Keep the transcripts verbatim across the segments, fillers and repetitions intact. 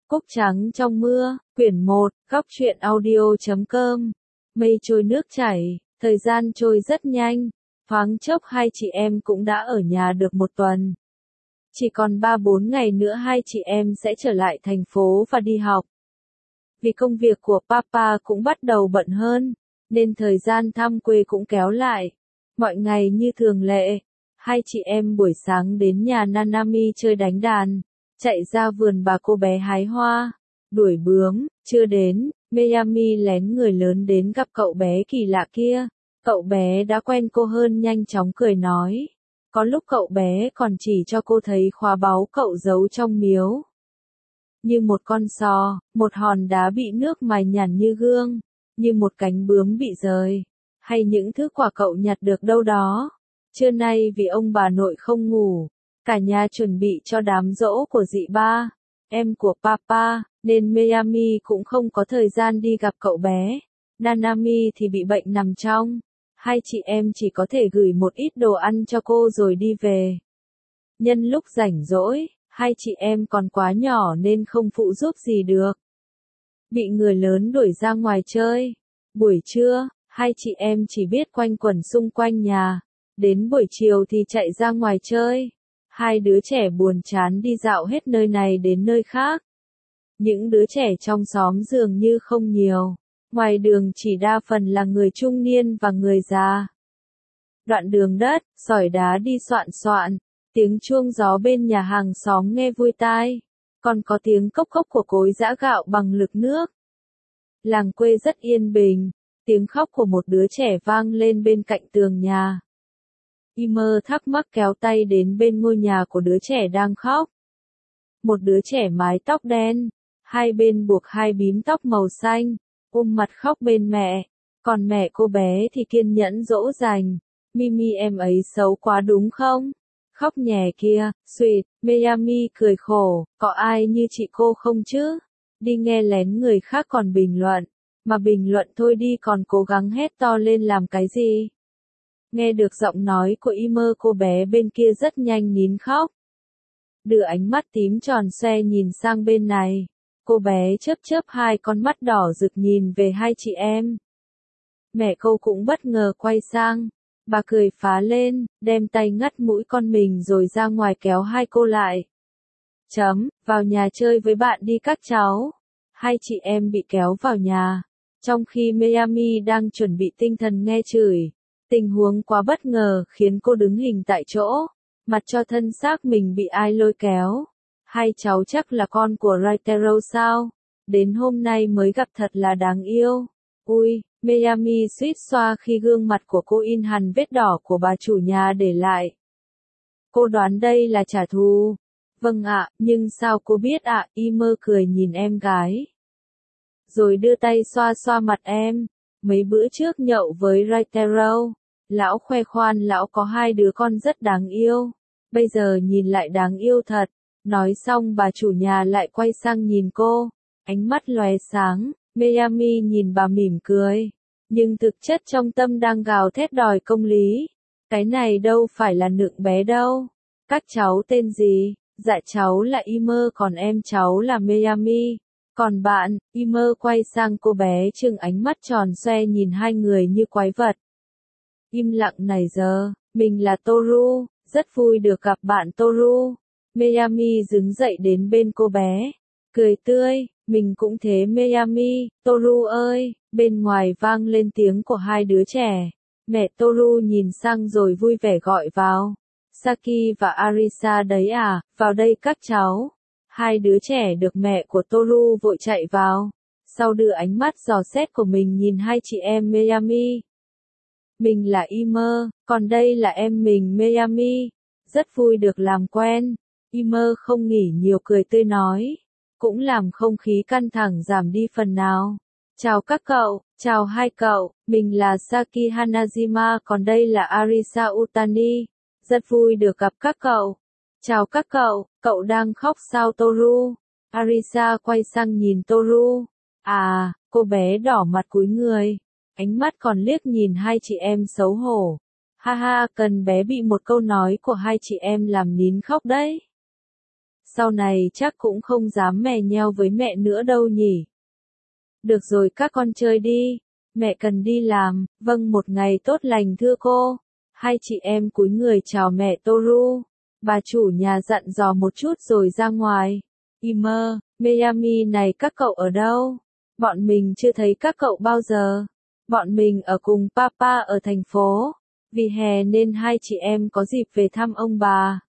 Cúc trắng trong mưa, quyển một, góc truyện audio chấm com. Mây trôi nước chảy, thời gian trôi rất nhanh, thoáng chốc hai chị em cũng đã ở nhà được một tuần. Chỉ còn ba bốn ngày nữa hai chị em sẽ trở lại thành phố và đi học. Vì công việc của Papa cũng bắt đầu bận hơn, nên thời gian thăm quê cũng kéo lại. Mọi ngày như thường lệ, hai chị em buổi sáng đến nhà Nanami chơi đánh đàn, chạy ra vườn bà cô bé hái hoa, đuổi bướm. Chưa đến, Miami lén người lớn đến gặp cậu bé kỳ lạ kia. Cậu bé đã quen cô hơn nhanh chóng cười nói. Có lúc cậu bé còn chỉ cho cô thấy khóa báu cậu giấu trong miếu. Như một con sò, một hòn đá bị nước mài nhẵn như gương, như một cánh bướm bị rời, hay những thứ quà cậu nhặt được đâu đó. Trưa nay vì ông bà nội không ngủ, cả nhà chuẩn bị cho đám giỗ của dì ba, em của Papa, nên Miami cũng không có thời gian đi gặp cậu bé. Nanami thì bị bệnh nằm trong. Hai chị em chỉ có thể gửi một ít đồ ăn cho cô rồi đi về. Nhân lúc rảnh rỗi, hai chị em còn quá nhỏ nên không phụ giúp gì được. Bị người lớn đuổi ra ngoài chơi. Buổi trưa, hai chị em chỉ biết quanh quẩn xung quanh nhà. Đến buổi chiều thì chạy ra ngoài chơi. Hai đứa trẻ buồn chán đi dạo hết nơi này đến nơi khác. Những đứa trẻ trong xóm dường như không nhiều. Ngoài đường chỉ đa phần là người trung niên và người già. Đoạn đường đất, sỏi đá đi soạn soạn. Tiếng chuông gió bên nhà hàng xóm nghe vui tai. Còn có tiếng cốc cốc của cối giã gạo bằng lực nước. Làng quê rất yên bình. Tiếng khóc của một đứa trẻ vang lên bên cạnh tường nhà. Imer thắc mắc kéo tay đến bên ngôi nhà của đứa trẻ đang khóc. Một đứa trẻ mái tóc đen, hai bên buộc hai bím tóc màu xanh, ôm mặt khóc bên mẹ, còn mẹ cô bé thì kiên nhẫn dỗ dành. Mimi em ấy xấu quá đúng không? Khóc nhè kia, sweet. Miami cười khổ, có ai như chị cô không chứ? Đi nghe lén người khác còn bình luận, mà bình luận thôi đi còn cố gắng hét to lên làm cái gì? Nghe được giọng nói của Imer, cô bé bên kia rất nhanh nín khóc. Đưa ánh mắt tím tròn xoe nhìn sang bên này. Cô bé chớp chớp hai con mắt đỏ rực nhìn về hai chị em. Mẹ cô cũng bất ngờ quay sang. Bà cười phá lên, đem tay ngắt mũi con mình rồi ra ngoài kéo hai cô lại. Chấm, vào nhà chơi với bạn đi các cháu. Hai chị em bị kéo vào nhà. Trong khi Miami đang chuẩn bị tinh thần nghe chửi. Tình huống quá bất ngờ khiến cô đứng hình tại chỗ, mặt cho thân xác mình bị ai lôi kéo. Hai cháu chắc là con của Raitero sao? Đến hôm nay mới gặp thật là đáng yêu. Ui, Miami suýt xoa khi gương mặt của cô in hằn vết đỏ của bà chủ nhà để lại. Cô đoán đây là trả thù. Vâng ạ, nhưng sao cô biết ạ? Imer cười nhìn em gái. Rồi đưa tay xoa xoa mặt em. Mấy bữa trước nhậu với Raitero, lão khoe khoan lão có hai đứa con rất đáng yêu. Bây giờ nhìn lại đáng yêu thật. Nói xong bà chủ nhà lại quay sang nhìn cô. Ánh mắt lóe sáng. Miami nhìn bà mỉm cười. Nhưng thực chất trong tâm đang gào thét đòi công lý. Cái này đâu phải là nựng bé đâu. Các cháu tên gì? Dạ cháu là Imer, còn em cháu là Miami. Còn bạn? Imer quay sang cô bé trừng ánh mắt tròn xoe nhìn hai người như quái vật. Im lặng này giờ, mình là Toru, rất vui được gặp bạn Toru. Miami đứng dậy đến bên cô bé, cười tươi, mình cũng thế Miami. Toru ơi, bên ngoài vang lên tiếng của hai đứa trẻ. Mẹ Toru nhìn sang rồi vui vẻ gọi vào. Saki và Arisa đấy à, vào đây các cháu. Hai đứa trẻ được mẹ của Toru vội chạy vào. Sau đưa ánh mắt dò xét của mình nhìn hai chị em Miami. Mình là Imer, còn đây là em mình Miami. Rất vui được làm quen. Imer không nghỉ nhiều cười tươi nói. Cũng làm không khí căng thẳng giảm đi phần nào. Chào các cậu, chào hai cậu, mình là Saki Hanajima, còn đây là Arisa Utani. Rất vui được gặp các cậu. Chào các cậu, cậu đang khóc sao Toru? Arisa quay sang nhìn Toru. À, cô bé đỏ mặt cúi người. Ánh mắt còn liếc nhìn hai chị em xấu hổ. Ha ha, cần bé bị một câu nói của hai chị em làm nín khóc đấy. sau này chắc cũng không dám mè nheo với mẹ nữa đâu nhỉ. Được rồi các con chơi đi, mẹ cần đi làm. Vâng, một ngày tốt lành thưa cô. Hai chị em cúi người chào mẹ Toru. Bà chủ nhà dặn dò một chút rồi ra ngoài. Imer, Miami này các cậu ở đâu? Bọn mình chưa thấy các cậu bao giờ. Bọn mình ở cùng Papa ở thành phố. Vì hè nên hai chị em có dịp về thăm ông bà.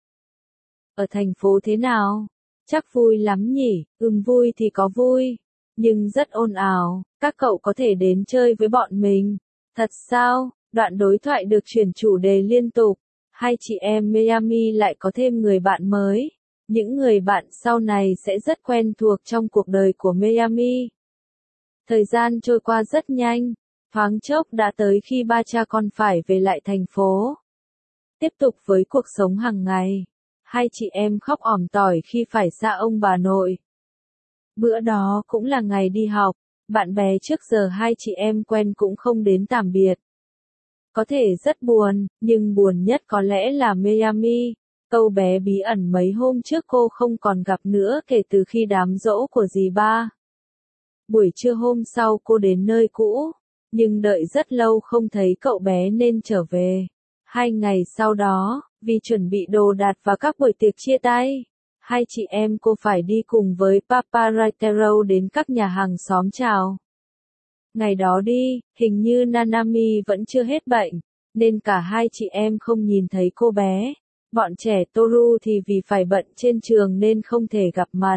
Ở thành phố thế nào? Chắc vui lắm nhỉ? Ừm, vui thì có vui. Nhưng rất ồn ào, các cậu có thể đến chơi với bọn mình. Thật sao? Đoạn đối thoại được chuyển chủ đề liên tục. Hai chị em Miami lại có thêm người bạn mới. Những người bạn sau này sẽ rất quen thuộc trong cuộc đời của Miami. Thời gian trôi qua rất nhanh. Thoáng chốc đã tới khi ba cha con phải về lại thành phố. Tiếp tục với cuộc sống hàng ngày. Hai chị em khóc ỏm tỏi khi phải xa ông bà nội. Bữa đó cũng là ngày đi học, bạn bè trước giờ hai chị em quen cũng không đến tạm biệt. Có thể rất buồn, nhưng buồn nhất có lẽ là Miami. Câu bé bí ẩn mấy hôm trước cô không còn gặp nữa kể từ khi đám giỗ của dì ba. Buổi trưa hôm sau cô đến nơi cũ, nhưng đợi rất lâu không thấy cậu bé nên trở về. Hai ngày sau đó, vì chuẩn bị đồ đạc và các buổi tiệc chia tay, hai chị em cô phải đi cùng với Papa Raitero đến các nhà hàng xóm chào. Ngày đó đi, hình như Nanami vẫn chưa hết bệnh, nên cả hai chị em không nhìn thấy cô bé. Bọn trẻ Toru thì vì phải bận trên trường nên không thể gặp mặt.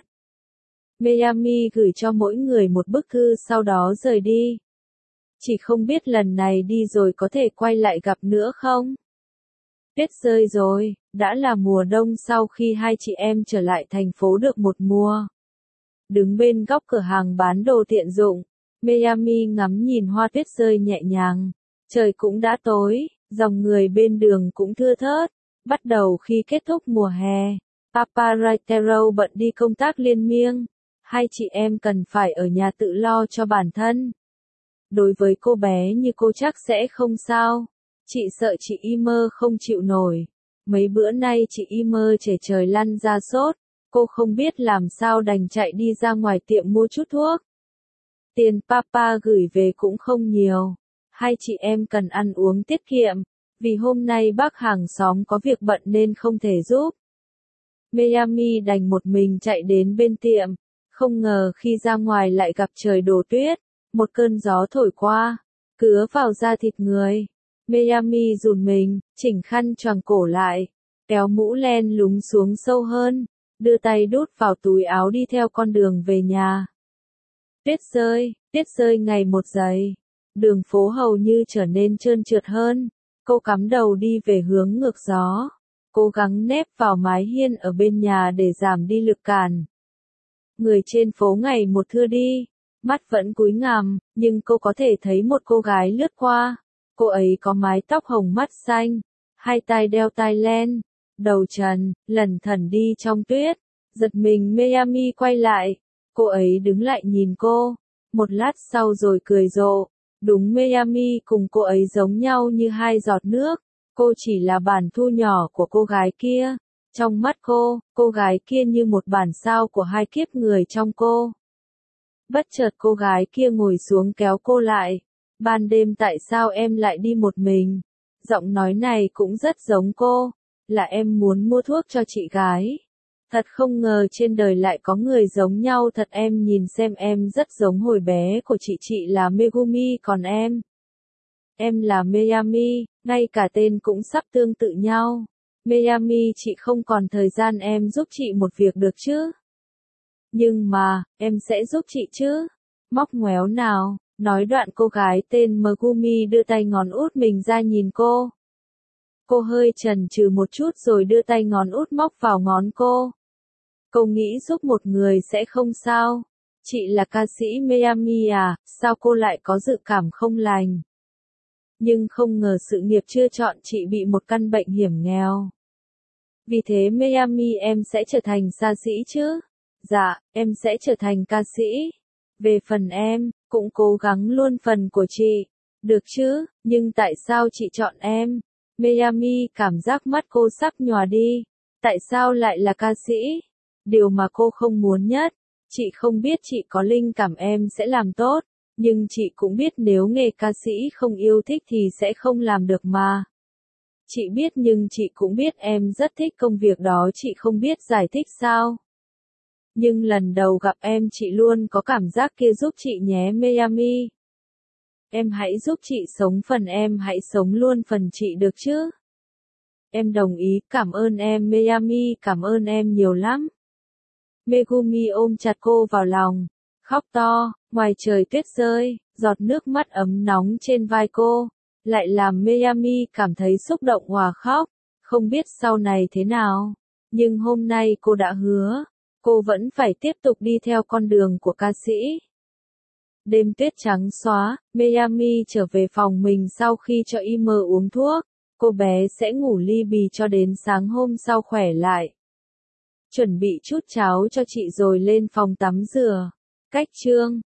Miami gửi cho mỗi người một bức thư sau đó rời đi. Chỉ không biết lần này đi rồi có thể quay lại gặp nữa không? Tuyết rơi rồi, đã là mùa đông sau khi hai chị em trở lại thành phố được một mùa. Đứng bên góc cửa hàng bán đồ tiện dụng, Miami ngắm nhìn hoa tuyết rơi nhẹ nhàng. Trời cũng đã tối, dòng người bên đường cũng thưa thớt. Bắt đầu khi kết thúc mùa hè, Papa Raitero bận đi công tác liên miên. Hai chị em cần phải ở nhà tự lo cho bản thân. Đối với cô bé như cô chắc sẽ không sao. Chị sợ chị Imer không chịu nổi. Mấy bữa nay chị Imer trẻ trời lăn ra sốt. Cô không biết làm sao đành chạy đi ra ngoài tiệm mua chút thuốc. Tiền Papa gửi về cũng không nhiều. Hai chị em cần ăn uống tiết kiệm. Vì hôm nay bác hàng xóm có việc bận nên không thể giúp. Miami đành một mình chạy đến bên tiệm. Không ngờ khi ra ngoài lại gặp trời đổ tuyết. Một cơn gió thổi qua, cứa vào da thịt người. Miami run mình, chỉnh khăn choàng cổ lại, kéo mũ len lúng xuống sâu hơn, đưa tay đút vào túi áo đi theo con đường về nhà. Tuyết rơi, tuyết rơi ngày một dày. Đường phố hầu như trở nên trơn trượt hơn. Cô cắm đầu đi về hướng ngược gió, cố gắng nép vào mái hiên ở bên nhà để giảm đi lực cản. Người trên phố ngày một thưa đi. Mắt vẫn cúi ngằm, nhưng cô có thể thấy một cô gái lướt qua. Cô ấy có mái tóc hồng mắt xanh, hai tai đeo tai len, đầu trần, lẩn thẩn đi trong tuyết. Giật mình Miami quay lại, cô ấy đứng lại nhìn cô, một lát sau rồi cười rộ. Đúng, Miami cùng cô ấy giống nhau như hai giọt nước, cô chỉ là bản thu nhỏ của cô gái kia. Trong mắt cô, cô gái kia như một bản sao của hai kiếp người trong cô. Bất chợt cô gái kia ngồi xuống kéo cô lại. Ban đêm tại sao em lại đi một mình? Giọng nói này cũng rất giống cô. Là em muốn mua thuốc cho chị gái. Thật không ngờ trên đời lại có người giống nhau thật, em nhìn xem em rất giống hồi bé của chị chị là Megumi còn em. Em là Miami, ngay cả tên cũng sắp tương tự nhau. Miami, chị không còn thời gian, em giúp chị một việc được chứ? Nhưng mà, em sẽ giúp chị chứ? Móc ngoéo nào, nói đoạn cô gái tên Megumi đưa tay ngón út mình ra nhìn cô. Cô hơi chần chừ một chút rồi đưa tay ngón út móc vào ngón cô. Cô nghĩ giúp một người sẽ không sao. Chị là ca sĩ Miami à, sao cô lại có dự cảm không lành? Nhưng không ngờ sự nghiệp chưa chọn chị bị một căn bệnh hiểm nghèo. Vì thế Miami em sẽ trở thành ca sĩ chứ? Dạ, em sẽ trở thành ca sĩ. Về phần em, cũng cố gắng luôn phần của chị. Được chứ, nhưng tại sao chị chọn em? Miami cảm giác mắt cô sắp nhòa đi. Tại sao lại là ca sĩ? Điều mà cô không muốn nhất. Chị không biết chị có linh cảm em sẽ làm tốt, nhưng chị cũng biết nếu nghề ca sĩ không yêu thích thì sẽ không làm được mà. Chị biết nhưng chị cũng biết em rất thích công việc đó, chị không biết giải thích sao. Nhưng lần đầu gặp em chị luôn có cảm giác kia, giúp chị nhé Miami. Em hãy giúp chị sống phần em, hãy sống luôn phần chị được chứ. Em đồng ý, cảm ơn em Miami, cảm ơn em nhiều lắm. Megumi ôm chặt cô vào lòng, khóc to, ngoài trời tuyết rơi, giọt nước mắt ấm nóng trên vai cô, lại làm Miami cảm thấy xúc động hòa khóc, không biết sau này thế nào, nhưng hôm nay cô đã hứa, cô vẫn phải tiếp tục đi theo con đường của ca sĩ. Đêm tuyết trắng xóa, Miami trở về phòng mình sau khi cho im mơ uống thuốc, cô bé sẽ ngủ li bì cho đến sáng hôm sau khỏe lại. Chuẩn bị chút cháo cho chị rồi lên phòng tắm rửa. Cách chương